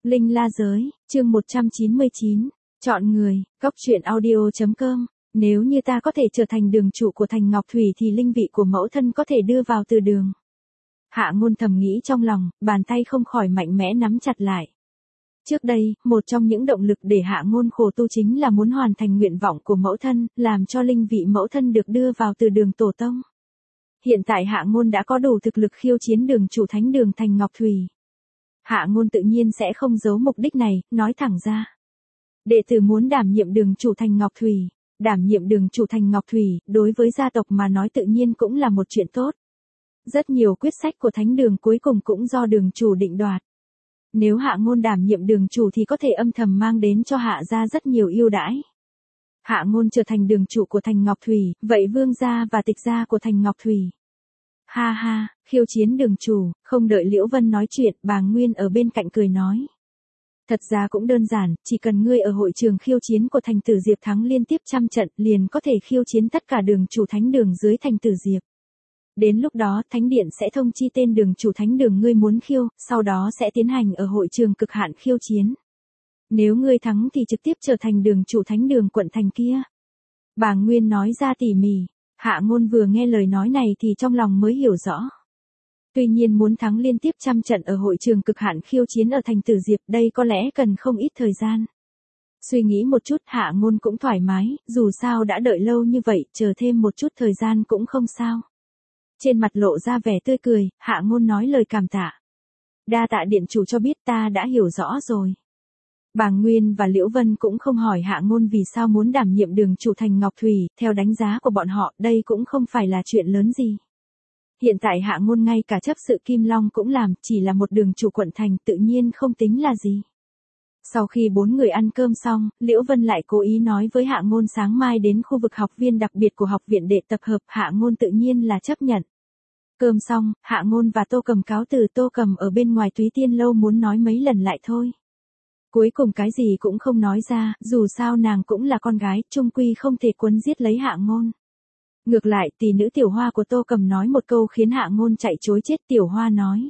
Linh La Giới, chương 199, chọn người, góc truyện audio.com. Nếu như ta có thể trở thành đường chủ của thành Ngọc Thủy thì linh vị của mẫu thân có thể đưa vào từ đường. Hạ Ngôn thầm nghĩ trong lòng, bàn tay không khỏi mạnh mẽ nắm chặt lại. Trước đây, một trong những động lực để Hạ Ngôn khổ tu chính là muốn hoàn thành nguyện vọng của mẫu thân, làm cho linh vị mẫu thân được đưa vào từ đường tổ tông. Hiện tại Hạ Ngôn đã có đủ thực lực khiêu chiến đường chủ thánh đường thành Ngọc Thủy. Hạ Ngôn tự nhiên sẽ không giấu mục đích này, nói thẳng ra. Đệ tử muốn đảm nhiệm đường chủ thành Ngọc Thủy. Đảm nhiệm đường chủ thành Ngọc Thủy, đối với gia tộc mà nói tự nhiên cũng là một chuyện tốt. Rất nhiều quyết sách của thánh đường cuối cùng cũng do đường chủ định đoạt. Nếu Hạ Ngôn đảm nhiệm đường chủ thì có thể âm thầm mang đến cho Hạ gia rất nhiều ưu đãi. Hạ Ngôn trở thành đường chủ của thành Ngọc Thủy, vậy vương gia và tịch gia của thành Ngọc Thủy. Ha ha, khiêu chiến đường chủ, không đợi Liễu Vân nói chuyện, bà Nguyên ở bên cạnh cười nói. Thật ra cũng đơn giản, chỉ cần ngươi ở hội trường khiêu chiến của thành Tử Diệp thắng liên tiếp 100 trận liền có thể khiêu chiến tất cả đường chủ thánh đường dưới thành Tử Diệp. Đến lúc đó, thánh điện sẽ thông chi tên đường chủ thánh đường ngươi muốn khiêu, sau đó sẽ tiến hành ở hội trường cực hạn khiêu chiến. Nếu ngươi thắng thì trực tiếp trở thành đường chủ thánh đường quận thành kia. Bà Nguyên nói ra tỉ mỉ. Hạ Ngôn vừa nghe lời nói này thì trong lòng mới hiểu rõ. Tuy nhiên muốn thắng liên tiếp 100 trận ở hội trường cực hạn khiêu chiến ở thành Tử Diệp đây có lẽ cần không ít thời gian. Suy nghĩ một chút Hạ Ngôn cũng thoải mái, dù sao đã đợi lâu như vậy, chờ thêm một chút thời gian cũng không sao. Trên mặt lộ ra vẻ tươi cười, Hạ Ngôn nói lời cảm tạ. Đa tạ điện chủ cho biết ta đã hiểu rõ rồi. Bà Nguyên và Liễu Vân cũng không hỏi Hạ Ngôn vì sao muốn đảm nhiệm đường chủ thành Ngọc Thủy, theo đánh giá của bọn họ đây cũng không phải là chuyện lớn gì. Hiện tại Hạ Ngôn ngay cả chấp sự Kim Long cũng làm, chỉ là một đường chủ quận thành tự nhiên không tính là gì. Sau khi 4 người ăn cơm xong, Liễu Vân lại cố ý nói với Hạ Ngôn sáng mai đến khu vực học viên đặc biệt của học viện để tập hợp, Hạ Ngôn tự nhiên là chấp nhận. Cơm xong, Hạ Ngôn và Tô Cầm cáo từ, Tô Cầm ở bên ngoài Túy Tiên lâu muốn nói mấy lần lại thôi. Cuối cùng cái gì cũng không nói ra, dù sao nàng cũng là con gái, chung quy không thể quấn giết lấy Hạ Ngôn. Ngược lại tỷ nữ Tiểu Hoa của Tô Cầm nói một câu khiến Hạ Ngôn chạy trối chết. Tiểu Hoa nói.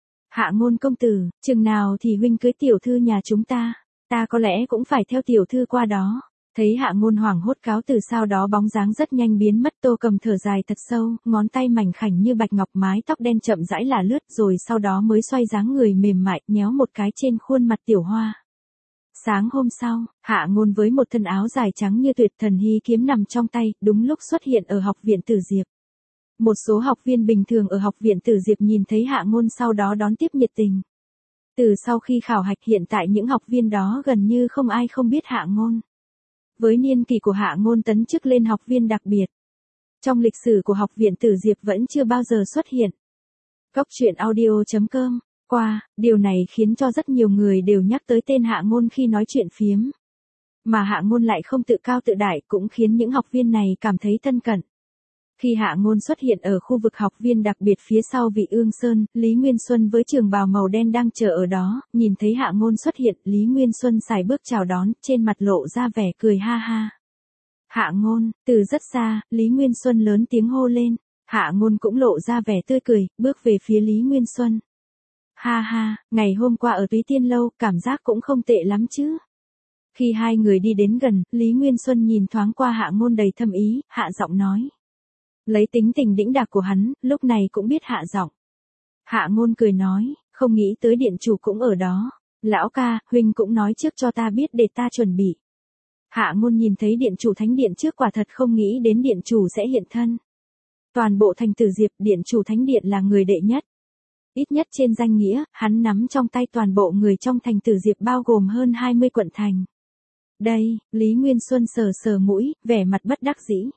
Hạ Ngôn công tử, chừng nào thì huynh cưới tiểu thư nhà chúng ta có lẽ cũng phải theo tiểu thư qua đó. Thấy Hạ Ngôn hoảng hốt cáo từ sau đó bóng dáng rất nhanh biến mất. Tô Cầm thở dài thật sâu, ngón tay mảnh khảnh như bạch ngọc, mái tóc đen chậm rãi là lướt rồi sau đó mới xoay dáng người mềm mại nhéo một cái trên khuôn mặt Tiểu Hoa. Sáng hôm sau, Hạ Ngôn với một thân áo dài trắng như tuyệt, thần hy kiếm nằm trong tay, đúng lúc xuất hiện ở học viện Tử Diệp. Một số học viên bình thường ở học viện Tử Diệp nhìn thấy Hạ Ngôn sau đó đón tiếp nhiệt tình. Từ sau khi khảo hạch hiện tại những học viên đó gần như không ai không biết Hạ Ngôn. Với niên kỳ của Hạ Ngôn tấn chức lên học viên đặc biệt. Trong lịch sử của học viện Tử Diệp vẫn chưa bao giờ xuất hiện. Góc truyện audio.com. Điều này khiến cho rất nhiều người đều nhắc tới tên Hạ Ngôn khi nói chuyện phiếm. Mà Hạ Ngôn lại không tự cao tự đại cũng khiến những học viên này cảm thấy thân cận. Khi Hạ Ngôn xuất hiện ở khu vực học viên đặc biệt phía sau Vị Ương Sơn, Lý Nguyên Xuân với trường bào màu đen đang chờ ở đó, nhìn thấy Hạ Ngôn xuất hiện, Lý Nguyên Xuân sải bước chào đón, trên mặt lộ ra vẻ cười ha ha. Hạ Ngôn, từ rất xa, Lý Nguyên Xuân lớn tiếng hô lên, Hạ Ngôn cũng lộ ra vẻ tươi cười, bước về phía Lý Nguyên Xuân. Ha ha, ngày hôm qua ở Túy Tiên lâu, cảm giác cũng không tệ lắm chứ. Khi hai người đi đến gần, Lý Nguyên Xuân nhìn thoáng qua Hạ Ngôn đầy thâm ý, hạ giọng nói. Lấy tính tình đĩnh đạc của hắn, lúc này cũng biết hạ giọng. Hạ Ngôn cười nói, không nghĩ tới điện chủ cũng ở đó. Lão ca, huynh cũng nói trước cho ta biết để ta chuẩn bị. Hạ Ngôn nhìn thấy điện chủ thánh điện trước quả thật không nghĩ đến điện chủ sẽ hiện thân. Toàn bộ thành Tử Diệp, điện chủ thánh điện là người đệ nhất. Ít nhất trên danh nghĩa, hắn nắm trong tay toàn bộ người trong thành Tử Diệp bao gồm hơn 20 quận thành. Đây, Lý Nguyên Xuân sờ sờ mũi, vẻ mặt bất đắc dĩ.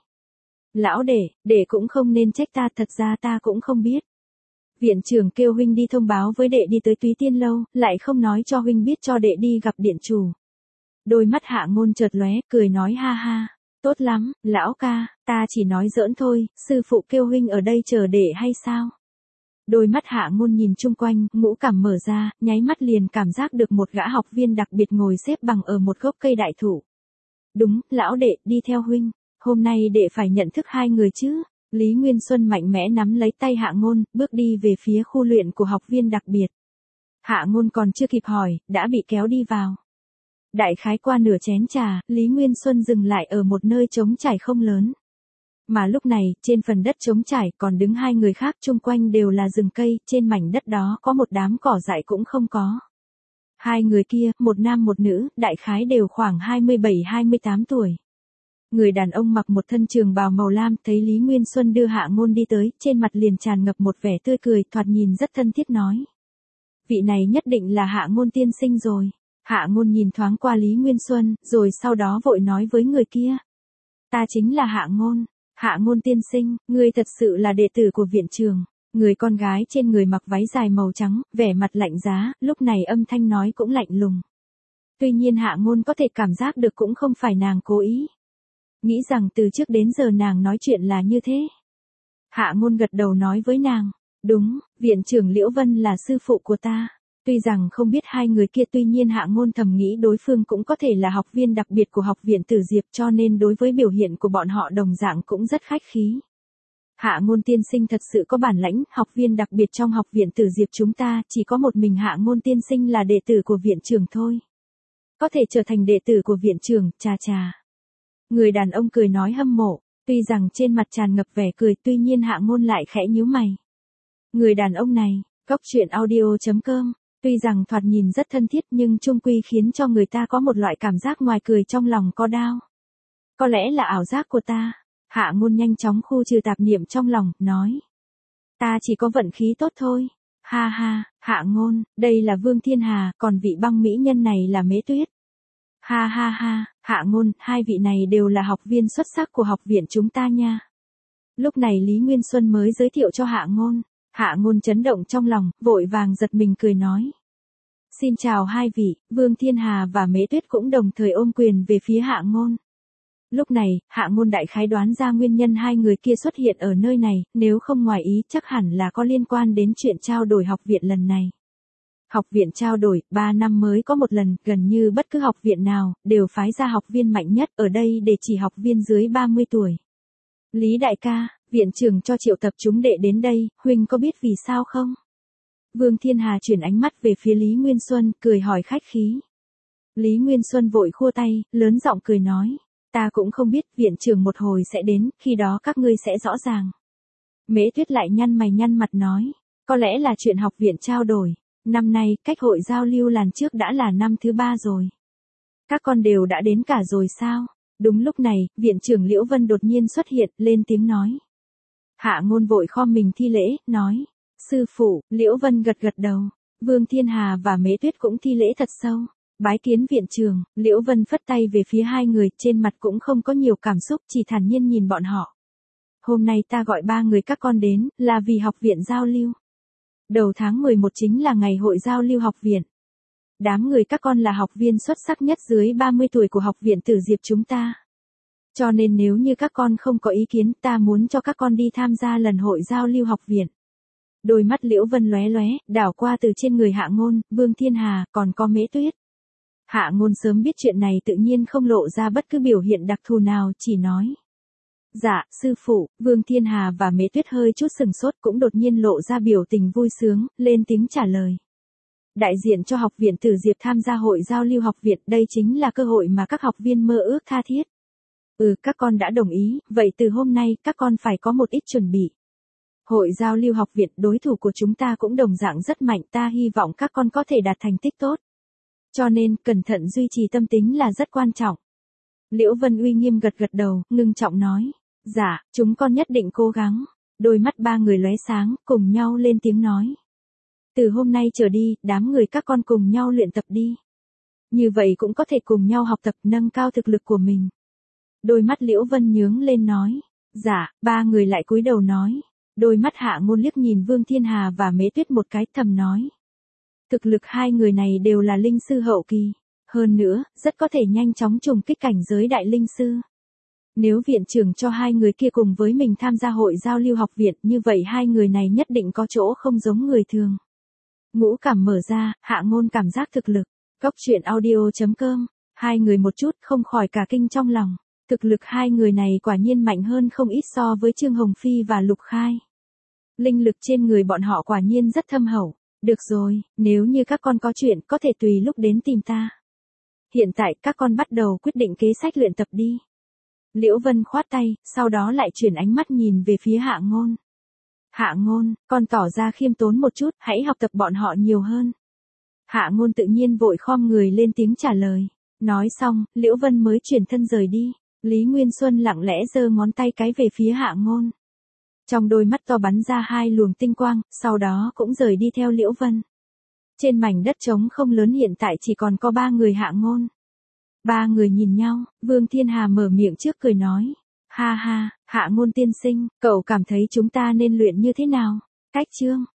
Lão đệ cũng không nên trách ta, thật ra ta cũng không biết. Viện trưởng kêu huynh đi thông báo với đệ đi tới Túy Tiên lâu, lại không nói cho huynh biết cho đệ đi gặp điện chủ. Đôi mắt Hạ Ngôn chợt lóe, cười nói ha ha, tốt lắm, lão ca, ta chỉ nói giỡn thôi, sư phụ kêu huynh ở đây chờ đệ hay sao? Đôi mắt Hạ Ngôn nhìn chung quanh, ngũ cảm mở ra, nháy mắt liền cảm giác được một gã học viên đặc biệt ngồi xếp bằng ở một gốc cây đại thụ. Đúng, lão đệ, đi theo huynh. Hôm nay đệ phải nhận thức hai người chứ. Lý Nguyên Xuân mạnh mẽ nắm lấy tay Hạ Ngôn, bước đi về phía khu luyện của học viên đặc biệt. Hạ Ngôn còn chưa kịp hỏi, đã bị kéo đi vào. Đại khái qua nửa chén trà, Lý Nguyên Xuân dừng lại ở một nơi trống trải không lớn. Mà lúc này, trên phần đất trống trải còn đứng hai người khác, chung quanh đều là rừng cây, trên mảnh đất đó có một đám cỏ dại cũng không có. Hai người kia, một nam một nữ, đại khái đều khoảng 27-28 tuổi. Người đàn ông mặc một thân trường bào màu lam, thấy Lý Nguyên Xuân đưa Hạ Ngôn đi tới, trên mặt liền tràn ngập một vẻ tươi cười, thoạt nhìn rất thân thiết nói. Vị này nhất định là Hạ Ngôn tiên sinh rồi. Hạ Ngôn nhìn thoáng qua Lý Nguyên Xuân, rồi sau đó vội nói với người kia. Ta chính là Hạ Ngôn. Hạ Ngôn tiên sinh, ngươi thật sự là đệ tử của viện trường. Người con gái trên người mặc váy dài màu trắng, vẻ mặt lạnh giá, lúc này âm thanh nói cũng lạnh lùng. Tuy nhiên Hạ Ngôn có thể cảm giác được cũng không phải nàng cố ý. Nghĩ rằng từ trước đến giờ nàng nói chuyện là như thế. Hạ Ngôn gật đầu nói với nàng. Đúng, viện trưởng Liễu Vân là sư phụ của ta. Tuy rằng không biết hai người kia, tuy nhiên Hạ Ngôn thầm nghĩ đối phương cũng có thể là học viên đặc biệt của học viện Tử Diệp, cho nên đối với biểu hiện của bọn họ đồng dạng cũng rất khách khí. Hạ Ngôn tiên sinh thật sự có bản lãnh, học viên đặc biệt trong học viện Tử Diệp chúng ta, chỉ có một mình Hạ Ngôn tiên sinh là đệ tử của viện trưởng thôi. Có thể trở thành đệ tử của viện trưởng, chà chà. Người đàn ông cười nói hâm mộ, tuy rằng trên mặt tràn ngập vẻ cười, tuy nhiên Hạ Ngôn lại khẽ nhíu mày. Người đàn ông này, Cóc Truyện Audio.com, tuy rằng thoạt nhìn rất thân thiết nhưng chung quy khiến cho người ta có một loại cảm giác ngoài cười trong lòng có đau. Có lẽ là ảo giác của ta. Hạ Ngôn nhanh chóng khu trừ tạp niệm trong lòng, nói. Ta chỉ có vận khí tốt thôi. Ha ha, Hạ Ngôn, đây là Vương Thiên Hà, còn vị băng mỹ nhân này là Mễ Tuyết. Ha ha ha, Hạ Ngôn, hai vị này đều là học viên xuất sắc của học viện chúng ta nha. Lúc này Lý Nguyên Xuân mới giới thiệu cho Hạ Ngôn. Hạ Ngôn chấn động trong lòng, vội vàng giật mình cười nói. Xin chào hai vị, Vương Thiên Hà và Mễ Tuyết cũng đồng thời ôm quyền về phía Hạ Ngôn. Lúc này, Hạ Ngôn đại khái đoán ra nguyên nhân hai người kia xuất hiện ở nơi này, nếu không ngoài ý chắc hẳn là có liên quan đến chuyện trao đổi học viện lần này. Học viện trao đổi, 3 năm mới có một lần, gần như bất cứ học viện nào, đều phái ra học viên mạnh nhất, ở đây để chỉ học viên dưới 30 tuổi. Lý đại ca, viện trưởng cho triệu tập chúng đệ đến đây, huynh có biết vì sao không? Vương Thiên Hà chuyển ánh mắt về phía Lý Nguyên Xuân, cười hỏi khách khí. Lý Nguyên Xuân vội khua tay, lớn giọng cười nói. Ta cũng không biết, viện trưởng một hồi sẽ đến, khi đó các ngươi sẽ rõ ràng. Mễ Tuyết lại nhăn mày nhăn mặt nói. Có lẽ là chuyện học viện trao đổi. Năm nay, cách hội giao lưu lần trước đã là năm thứ 3 rồi. Các con đều đã đến cả rồi sao? Đúng lúc này, viện trưởng Liễu Vân đột nhiên xuất hiện, lên tiếng nói. Hạ Ngôn vội khom mình thi lễ, nói. Sư phụ, Liễu Vân gật gật đầu. Vương Thiên Hà và Mễ Tuyết cũng thi lễ thật sâu. Bái kiến viện trưởng, Liễu Vân phất tay về phía hai người, trên mặt cũng không có nhiều cảm xúc, chỉ thản nhiên nhìn bọn họ. Hôm nay ta gọi 3 người các con đến, là vì học viện giao lưu. Đầu tháng 11 chính là ngày hội giao lưu học viện. Đám người các con là học viên xuất sắc nhất dưới 30 tuổi của học viện Tử Diệp chúng ta. Cho nên nếu như các con không có ý kiến, ta muốn cho các con đi tham gia lần hội giao lưu học viện. Đôi mắt Liễu Vân lóe lóe, đảo qua từ trên người Hạ Ngôn, Vương Thiên Hà, còn có Mễ Tuyết. Hạ Ngôn sớm biết chuyện này tự nhiên không lộ ra bất cứ biểu hiện đặc thù nào, chỉ nói. Dạ, sư phụ. Vương Thiên Hà và Mễ Tuyết hơi chút sừng sốt, cũng đột nhiên lộ ra biểu tình vui sướng, lên tiếng trả lời. Đại diện cho học viện Tử Diệp tham gia hội giao lưu học viện, đây chính là cơ hội mà các học viên mơ ước tha thiết. Các con đã đồng ý, vậy từ hôm nay các con phải có một ít chuẩn bị. Hội giao lưu học viện, đối thủ của chúng ta cũng đồng dạng rất mạnh, ta hy vọng các con có thể đạt thành tích tốt. Cho nên, cẩn thận duy trì tâm tính là rất quan trọng. Liễu Vân uy nghiêm gật gật đầu, ngưng trọng nói. Dạ, chúng con nhất định cố gắng. Đôi mắt 3 người lóe sáng, cùng nhau lên tiếng nói. Từ hôm nay trở đi, đám người các con cùng nhau luyện tập đi. Như vậy cũng có thể cùng nhau học tập, nâng cao thực lực của mình. Đôi mắt Liễu Vân nhướng lên nói. Dạ, 3 người lại cúi đầu nói. Đôi mắt Hạ Ngôn liếc nhìn Vương Thiên Hà và Mễ Tuyết một cái, thầm nói. Thực lực hai người này đều là linh sư hậu kỳ. Hơn nữa, rất có thể nhanh chóng trùng kích cảnh giới đại linh sư. Nếu viện trưởng cho hai người kia cùng với mình tham gia hội giao lưu học viện, như vậy hai người này nhất định có chỗ không giống người thường. Ngũ cảm mở ra, Hạ Ngôn cảm giác thực lực. Cóc Truyện Audio.com, hai người một chút không khỏi cả kinh trong lòng. Thực lực hai người này quả nhiên mạnh hơn không ít so với Trương Hồng Phi và Lục Khai. Linh lực trên người bọn họ quả nhiên rất thâm hậu. Được rồi, nếu như các con có chuyện có thể tùy lúc đến tìm ta. Hiện tại các con bắt đầu quyết định kế sách luyện tập đi. Liễu Vân khoát tay, sau đó lại chuyển ánh mắt nhìn về phía Hạ Ngôn. Hạ Ngôn, con tỏ ra khiêm tốn một chút, hãy học tập bọn họ nhiều hơn. Hạ Ngôn tự nhiên vội khom người lên tiếng trả lời. Nói xong, Liễu Vân mới chuyển thân rời đi. Lý Nguyên Xuân lặng lẽ giơ ngón tay cái về phía Hạ Ngôn. Trong đôi mắt to bắn ra hai luồng tinh quang, sau đó cũng rời đi theo Liễu Vân. Trên mảnh đất trống không lớn hiện tại chỉ còn có 3 người Hạ Ngôn. 3 người nhìn nhau, Vương Thiên Hà mở miệng trước cười nói. Ha ha, Hạ Ngôn tiên sinh, cậu cảm thấy chúng ta nên luyện như thế nào? Cách chương